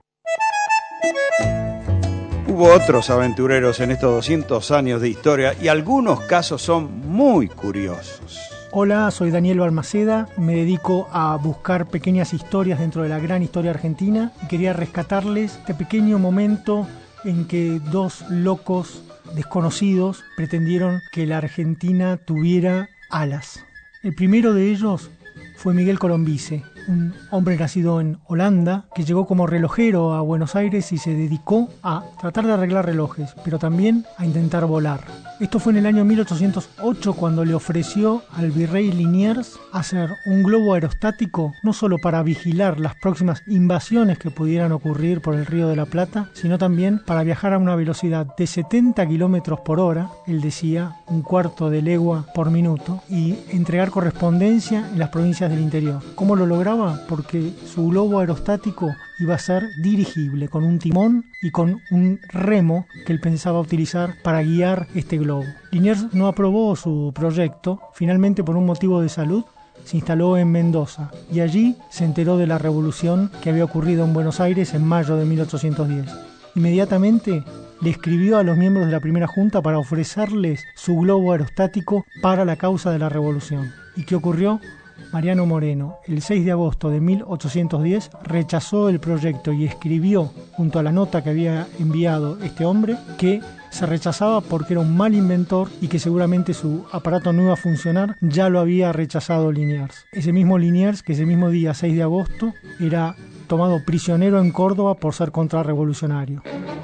Speaker 3: Hubo otros aventureros en estos doscientos años de historia y algunos casos son muy curiosos.
Speaker 15: Hola, soy Daniel Balmaceda, me dedico a buscar pequeñas historias dentro de la gran historia argentina y quería rescatarles este pequeño momento en que dos locos desconocidos pretendieron que la Argentina tuviera alas. El primero de ellos fue Miguel Colombise, un hombre nacido en Holanda que llegó como relojero a Buenos Aires y se dedicó a tratar de arreglar relojes, pero también a intentar volar. Esto fue en el año mil ochocientos ocho cuando le ofreció al virrey Liniers hacer un globo aerostático no solo para vigilar las próximas invasiones que pudieran ocurrir por el Río de la Plata, sino también para viajar a una velocidad de setenta kilómetros por hora, él decía un cuarto de legua por minuto, y entregar correspondencia en las provincias del interior. ¿Cómo lo lograba? Porque su globo aerostático iba a ser dirigible con un timón y con un remo que él pensaba utilizar para guiar este globo. Liniers no aprobó su proyecto, finalmente por un motivo de salud se instaló en Mendoza y allí se enteró de la revolución que había ocurrido en Buenos Aires en mayo de mil ochocientos diez. Inmediatamente le escribió a los miembros de la primera junta para ofrecerles su globo aerostático para la causa de la revolución. ¿Y qué ocurrió? Mariano Moreno, el seis de agosto de mil ochocientos diez, rechazó el proyecto y escribió, junto a la nota que había enviado este hombre, que se rechazaba porque era un mal inventor y que seguramente su aparato no iba a funcionar. Ya lo había rechazado Liniers. Ese mismo Liniers, que ese mismo día, seis de agosto, era tomado prisionero en Córdoba por ser contrarrevolucionario.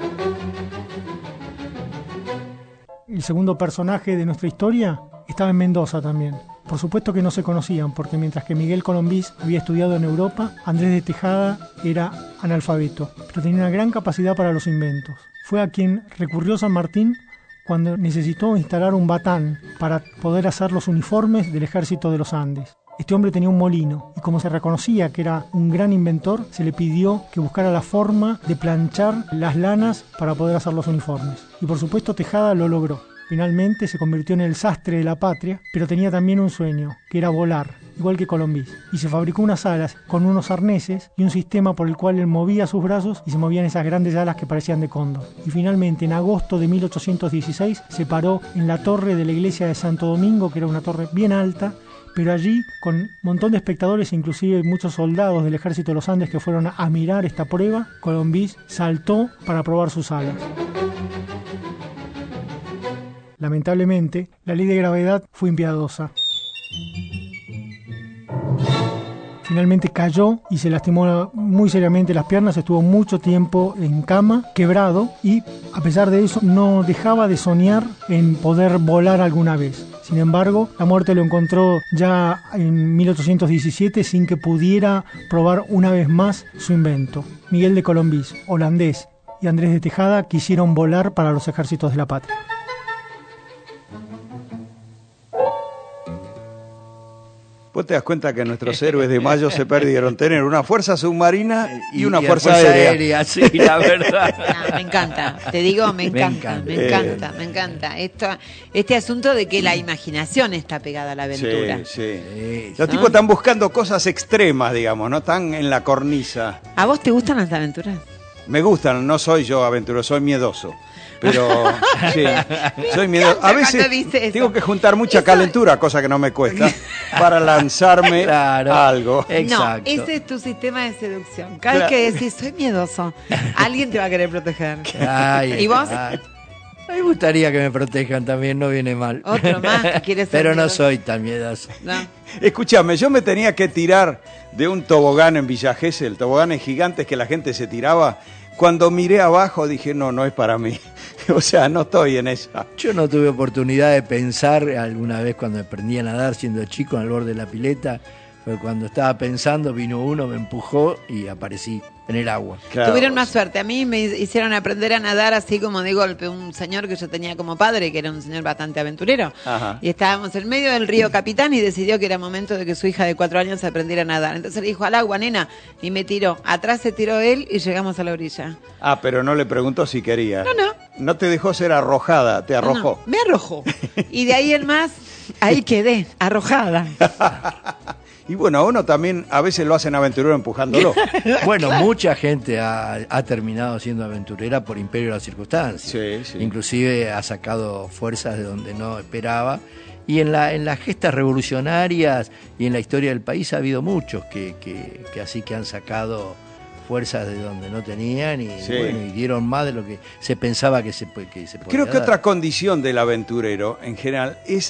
Speaker 15: El segundo personaje de nuestra historia estaba en Mendoza también. Por supuesto que no se conocían, porque mientras que Miguel Colombis había estudiado en Europa, Andrés de Tejada era analfabeto, pero tenía una gran capacidad para los inventos. Fue a quien recurrió San Martín cuando necesitó instalar un batán para poder hacer los uniformes del ejército de los Andes. Este hombre tenía un molino y como se reconocía que era un gran inventor, se le pidió que buscara la forma de planchar las lanas para poder hacer los uniformes. Y por supuesto Tejada lo logró. Finalmente se convirtió en el sastre de la patria, pero tenía también un sueño, que era volar, igual que Colombis. Y se fabricó unas alas con unos arneses y un sistema por el cual él movía sus brazos y se movían esas grandes alas que parecían de cóndor. Y finalmente, en agosto de mil ochocientos dieciséis, se paró en la torre de la iglesia de Santo Domingo, que era una torre bien alta, pero allí, con un montón de espectadores, inclusive muchos soldados del ejército de los Andes que fueron a mirar esta prueba, Colombis saltó para probar sus alas. Lamentablemente, la ley de gravedad fue impiedosa. Finalmente cayó y se lastimó muy seriamente las piernas, estuvo mucho tiempo en cama, quebrado, y a pesar de eso no dejaba de soñar en poder volar alguna vez. Sin embargo, la muerte lo encontró ya en mil ochocientos diecisiete sin que pudiera probar una vez más su invento. Miguel de Colombis, holandés, y Andrés de Tejada quisieron volar para los ejércitos de la patria.
Speaker 3: Vos te das cuenta que nuestros héroes de Mayo se perdieron tener una fuerza submarina y, y una
Speaker 4: y
Speaker 3: fuerza,
Speaker 4: fuerza
Speaker 3: aérea.
Speaker 4: aérea. Sí, la verdad.
Speaker 5: No, me encanta, te digo, me encanta, me encanta, me encanta. Me encanta. Esto, este asunto de que la imaginación está pegada a la aventura.
Speaker 3: Sí, sí. Los ¿no? tipos están buscando cosas extremas, digamos, no están en la cornisa.
Speaker 5: ¿A vos te gustan las aventuras?
Speaker 3: Me gustan, no soy yo aventuroso, soy miedoso. Pero sí, soy miedoso. A veces tengo que juntar mucha eso... calentura, cosa que no me cuesta, para lanzarme claro, a algo.
Speaker 5: Exacto. No, ese es tu sistema de seducción. Cada claro. vez que decís soy miedoso, alguien te va a querer proteger.
Speaker 4: Ay,
Speaker 5: ¿Y vos?
Speaker 4: Ay. Me gustaría que me protejan también, no viene mal.
Speaker 5: Otro más que quiere ser
Speaker 4: Pero
Speaker 5: miedoso.
Speaker 4: No soy tan miedoso.
Speaker 5: No.
Speaker 3: Escúchame, yo me tenía que tirar de un tobogán en Villa Gesell, toboganes gigantes que la gente se tiraba. Cuando miré abajo dije, no, no es para mí. O sea, no estoy en esa.
Speaker 4: Yo no tuve oportunidad de pensar alguna vez cuando aprendí a nadar siendo chico al borde de la pileta. Fue cuando estaba pensando, vino uno, me empujó y aparecí en el agua.
Speaker 5: Claro. Tuvieron más suerte. A mí me hicieron aprender a nadar así como de golpe. Un señor que yo tenía como padre, que era un señor bastante aventurero.
Speaker 3: Ajá.
Speaker 5: Y estábamos en medio del río Capitán y decidió que era momento de que su hija de cuatro años aprendiera a nadar. Entonces le dijo al agua, nena, y me tiró. Atrás se tiró él y llegamos a la orilla.
Speaker 3: Ah, pero no le preguntó si quería.
Speaker 5: No, no.
Speaker 3: No te dejó ser arrojada, te arrojó.
Speaker 5: No, no, me arrojó. Y de ahí en más, ahí quedé, arrojada.
Speaker 3: Y bueno, a uno también a veces lo hacen aventurero empujándolo.
Speaker 4: Bueno, mucha gente ha, ha terminado siendo aventurera por imperio de las circunstancias.
Speaker 3: Sí, sí.
Speaker 4: Inclusive ha sacado fuerzas de donde no esperaba. Y en, la, en las gestas revolucionarias y en la historia del país ha habido muchos que, que, que así que han sacado fuerzas de donde no tenían y, sí. bueno, y dieron más de lo que se pensaba que se, que se podía
Speaker 3: Creo que
Speaker 4: dar.
Speaker 3: Otra condición del aventurero en general es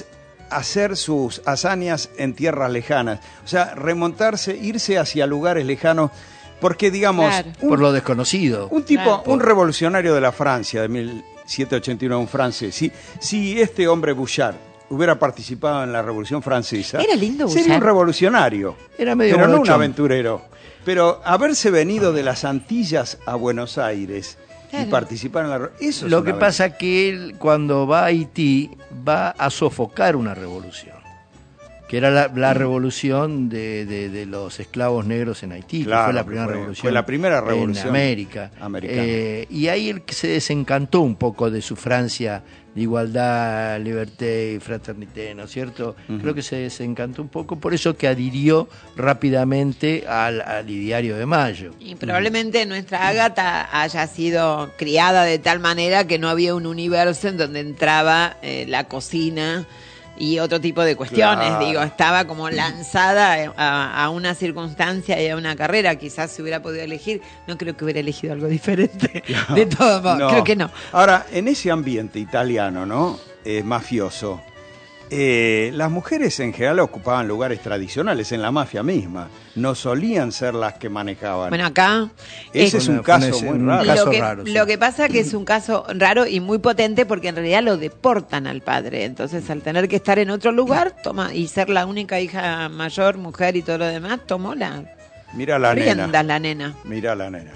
Speaker 3: hacer sus hazañas en tierras lejanas. O sea, remontarse, irse hacia lugares lejanos, porque digamos...
Speaker 4: Claro. Un, por lo desconocido.
Speaker 3: Un tipo,
Speaker 4: claro.
Speaker 3: un revolucionario de la Francia de mil setecientos ochenta y uno, un francés. Si, si este hombre Bouchard hubiera participado en la Revolución Francesa,
Speaker 5: era lindo Bouchard.
Speaker 3: Sería un revolucionario,
Speaker 4: era medio
Speaker 3: pero no un
Speaker 4: bochón.
Speaker 3: aventurero. Pero haberse venido de las Antillas a Buenos Aires...
Speaker 5: Claro.
Speaker 3: Y participar en la eso es
Speaker 4: Lo que
Speaker 3: una
Speaker 4: pasa es que él, cuando va a Haití, va a sofocar una revolución, que era la, la revolución de, de, de los esclavos negros en Haití,
Speaker 3: Claro,
Speaker 4: que fue la primera
Speaker 3: fue,
Speaker 4: revolución,
Speaker 3: fue la primera revolución
Speaker 4: en América. Eh, y ahí él se desencantó un poco de su Francia de igualdad, liberté y fraternité, ¿no es cierto? Uh-huh. Creo que se desencantó un poco, por eso que adhirió rápidamente al, al Ideario de Mayo.
Speaker 5: Y probablemente uh-huh. nuestra Ágata haya sido criada de tal manera que no había un universo en donde entraba eh, la cocina y otro tipo de cuestiones. Claro. Digo, estaba como lanzada a, a una circunstancia y a una carrera. Quizás se hubiera podido elegir. No creo que hubiera elegido algo diferente. No, de todos modos, no. Creo que no.
Speaker 3: Ahora, en ese ambiente italiano, ¿no? Eh, mafioso, eh, las mujeres en general ocupaban lugares tradicionales en la mafia misma. No solían ser las que manejaban.
Speaker 5: Bueno, acá...
Speaker 3: Ese es, es un caso muy raro.
Speaker 5: Lo, caso que, raro sí. lo que pasa que es un caso raro y muy potente porque en realidad lo deportan al padre. Entonces, al tener que estar en otro lugar toma y ser la única hija mayor, mujer y todo lo demás, tomó la...
Speaker 3: Mira la
Speaker 5: riendas
Speaker 3: nena.
Speaker 5: la nena.
Speaker 3: Mira la nena.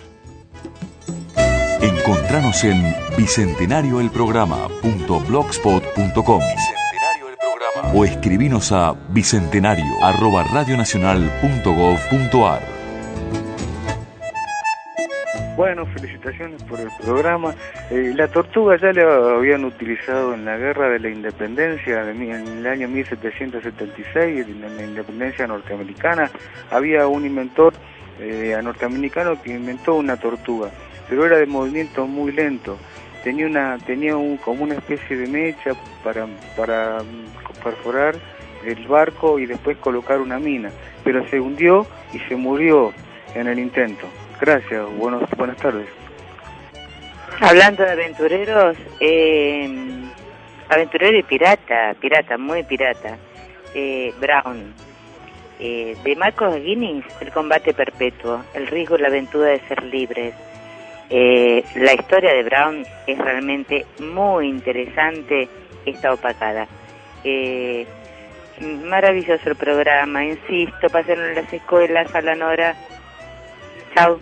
Speaker 2: Encontranos en bicentenario el programa punto blogspot punto com o escribinos a bicentenario arroba radionacional punto gov punto ar.
Speaker 16: Bueno, felicitaciones por el programa. Eh, la tortuga ya la habían utilizado en la Guerra de la Independencia de, en el año mil setecientos setenta y seis, en la independencia norteamericana. Había un inventor eh, norteamericano que inventó una tortuga, pero era de movimiento muy lento. Tenía una tenía un, como una especie de mecha para para perforar el barco y después colocar una mina, pero se hundió y se murió en el intento. Gracias, buenos, buenas tardes.
Speaker 17: Hablando de aventureros, eh, aventurero y pirata, pirata, muy pirata, eh, Brown, eh, de Marcos Guinness, El combate perpetuo, el riesgo y la aventura de ser libres. Eh, la historia de Brown es realmente muy interesante, está opacada. Eh, maravilloso el programa, insisto, pásenlo en las escuelas, a la Nora. Chao.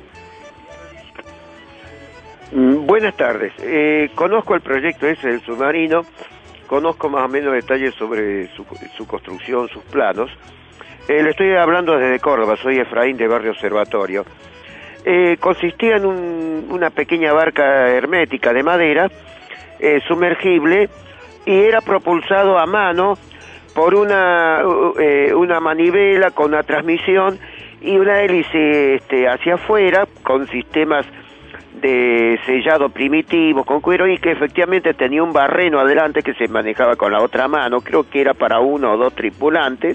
Speaker 18: Buenas tardes. Eh, conozco el proyecto ese del submarino, conozco más o menos detalles sobre su, su construcción, sus planos. Eh, le estoy hablando desde Córdoba, soy Efraín de Barrio Observatorio. Eh, consistía en un, una pequeña barca hermética de madera, eh, sumergible, y era propulsado a mano por una, eh, una manivela con una transmisión y una hélice este, hacia afuera con sistemas de sellado primitivo con cuero, y que efectivamente tenía un barreno adelante que se manejaba con la otra mano, creo que era para uno o dos tripulantes.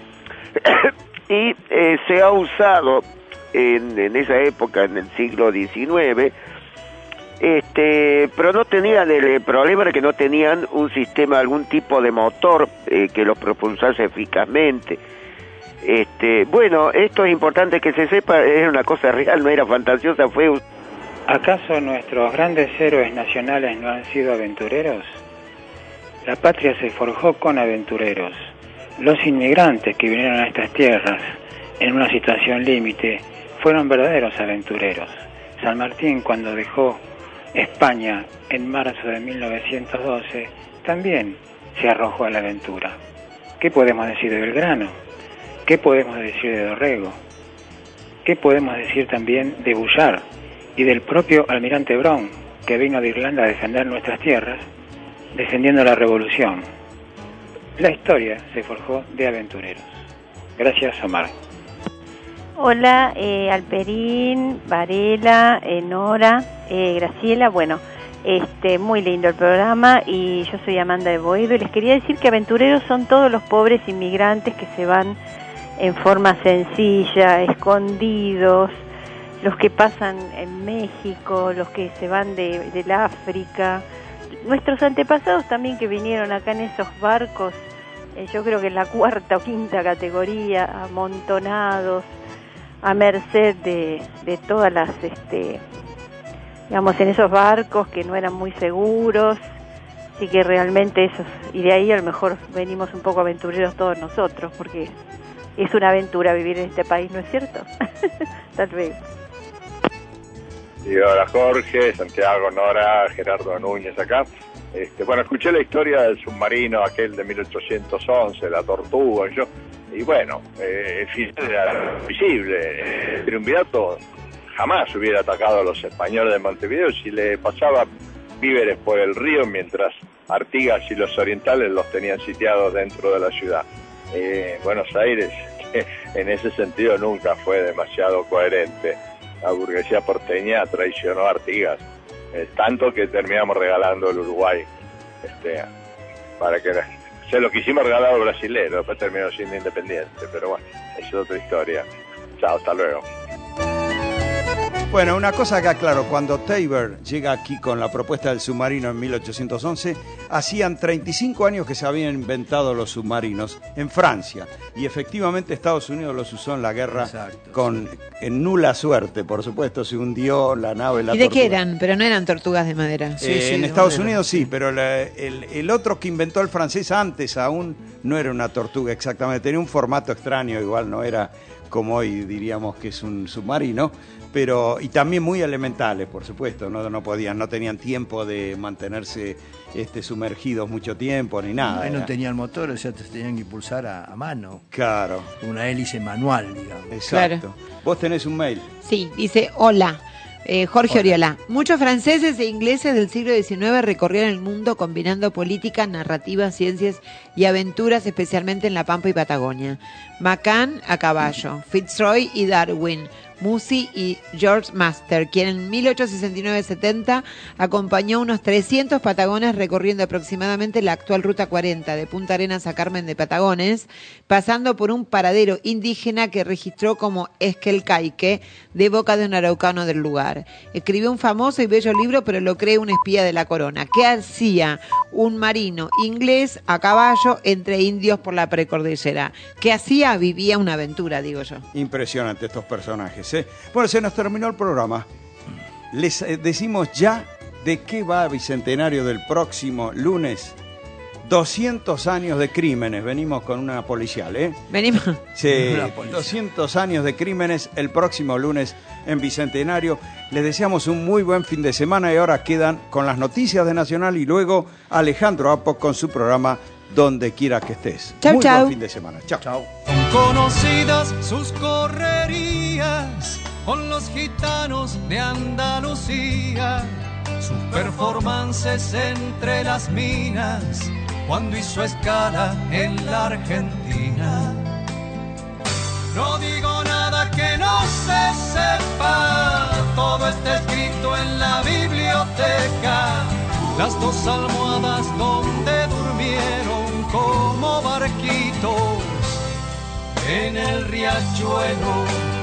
Speaker 18: Y eh, se ha usado en, en esa época, en el siglo diecinueve, este, pero no tenían, el, el problema era que no tenían un sistema, algún tipo de motor eh, que los propulsase eficazmente. Este, bueno, esto es importante que se sepa, es una cosa real, no era fantasiosa, fue...
Speaker 19: ¿Acaso nuestros grandes héroes nacionales no han sido aventureros? La patria se forjó con aventureros. Los inmigrantes que vinieron a estas tierras en una situación límite fueron verdaderos aventureros. San Martín, cuando dejó España en marzo de mil novecientos doce, también se arrojó a la aventura. ¿Qué podemos decir de Belgrano? ¿Qué podemos decir de Dorrego? ¿Qué podemos decir también de Bouchard y del propio almirante Brown, que vino de Irlanda a defender nuestras tierras, defendiendo la revolución? La historia se forjó de aventureros. Gracias, Omar.
Speaker 20: Hola, eh, Alperín, Varela, eh, Nora, eh, Graciela. Bueno, este, muy lindo el programa, y yo soy Amanda de Boedo, y les quería decir que aventureros son todos los pobres inmigrantes que se van en forma sencilla, escondidos, los que pasan en México, los que se van de, del África, nuestros antepasados también que vinieron acá en esos barcos eh, yo creo que en la cuarta o quinta categoría, amontonados, a merced de, de todas las, este, digamos, en esos barcos que no eran muy seguros, así que realmente esos, y de ahí a lo mejor venimos un poco aventureros todos nosotros, porque es una aventura vivir en este país, ¿no es cierto? Tal vez.
Speaker 21: Y hola Jorge, Santiago, Nora, Gerardo Núñez acá. Este, bueno, escuché la historia del submarino aquel de mil ochocientos once, la Tortuga, y yo, y bueno, eh, el final era visible. El triunvirato jamás hubiera atacado a los españoles de Montevideo si le pasaba víveres por el río, mientras Artigas y los orientales los tenían sitiados dentro de la ciudad. Eh, Buenos Aires, en ese sentido, nunca fue demasiado coherente. La burguesía porteña traicionó a Artigas, eh, tanto que terminamos regalando el Uruguay, este, para que se lo quisimos regalar a los brasileños, después terminó siendo independiente, pero bueno, esa es otra historia. Chao, hasta luego.
Speaker 3: Bueno, una cosa que aclaro, cuando Tabor llega aquí con la propuesta del submarino en mil ochocientos once, hacían treinta y cinco años que se habían inventado los submarinos en Francia, y efectivamente Estados Unidos los usó en la guerra. Exacto, con sí. En nula suerte, por supuesto, se hundió la nave La
Speaker 5: ¿Y de
Speaker 3: Tortuga.
Speaker 5: qué eran? Pero no eran tortugas de madera.
Speaker 3: Sí, eh, sí, en Estados madera. Unidos sí, pero la, el, el otro que inventó el francés antes aún no era una tortuga exactamente, tenía un formato extraño, igual no era como hoy diríamos que es un submarino, pero y también muy elementales, por supuesto, no, no podían, no tenían tiempo de mantenerse este, sumergidos mucho tiempo ni nada.
Speaker 4: No, no
Speaker 3: era.
Speaker 4: tenían motor, o sea, te tenían que impulsar a, a mano.
Speaker 3: Claro.
Speaker 4: Una hélice manual, digamos.
Speaker 3: Exacto. Claro. Vos tenés un mail.
Speaker 5: Sí, dice, hola. Eh, Jorge Hola. Oriola. Muchos franceses e ingleses del siglo diecinueve recorrieron el mundo combinando política, narrativa, ciencias y aventuras, especialmente en la Pampa y Patagonia. Macan a caballo, Fitzroy y Darwin, Musi y George Master, quien en mil ochocientos sesenta y nueve setenta acompañó unos trescientos patagones recorriendo aproximadamente la actual Ruta cuarenta de Punta Arenas a Carmen de Patagones, pasando por un paradero indígena que registró como Esquelcaique, de boca de un araucano del lugar. Escribió un famoso y bello libro, pero lo cree un espía de la corona. ¿Qué hacía un marino inglés a caballo entre indios por la precordillera? ¿Qué hacía? Vivía una aventura, digo yo.
Speaker 3: Impresionante estos personajes, ¿eh? Bueno, se nos terminó el programa. Les eh, decimos ya de qué va Bicentenario del próximo lunes. doscientos años de crímenes. Venimos con una policial, ¿eh?
Speaker 5: Venimos.
Speaker 3: Sí, doscientos años de crímenes el próximo lunes en Bicentenario. Les deseamos un muy buen fin de semana y ahora quedan con las noticias de Nacional y luego Alejandro Apo con su programa Donde Quiera que Estés.
Speaker 5: Chau,
Speaker 3: muy
Speaker 5: chau.
Speaker 3: buen fin de semana. Chao.
Speaker 4: Chao.
Speaker 6: Conocidas sus correrías con los gitanos de Andalucía, sus performances entre las minas cuando hizo escala en la Argentina. No digo nada que no se sepa, todo está escrito en la biblioteca. Las dos almohadas donde durmieron como barquitos en el riachuelo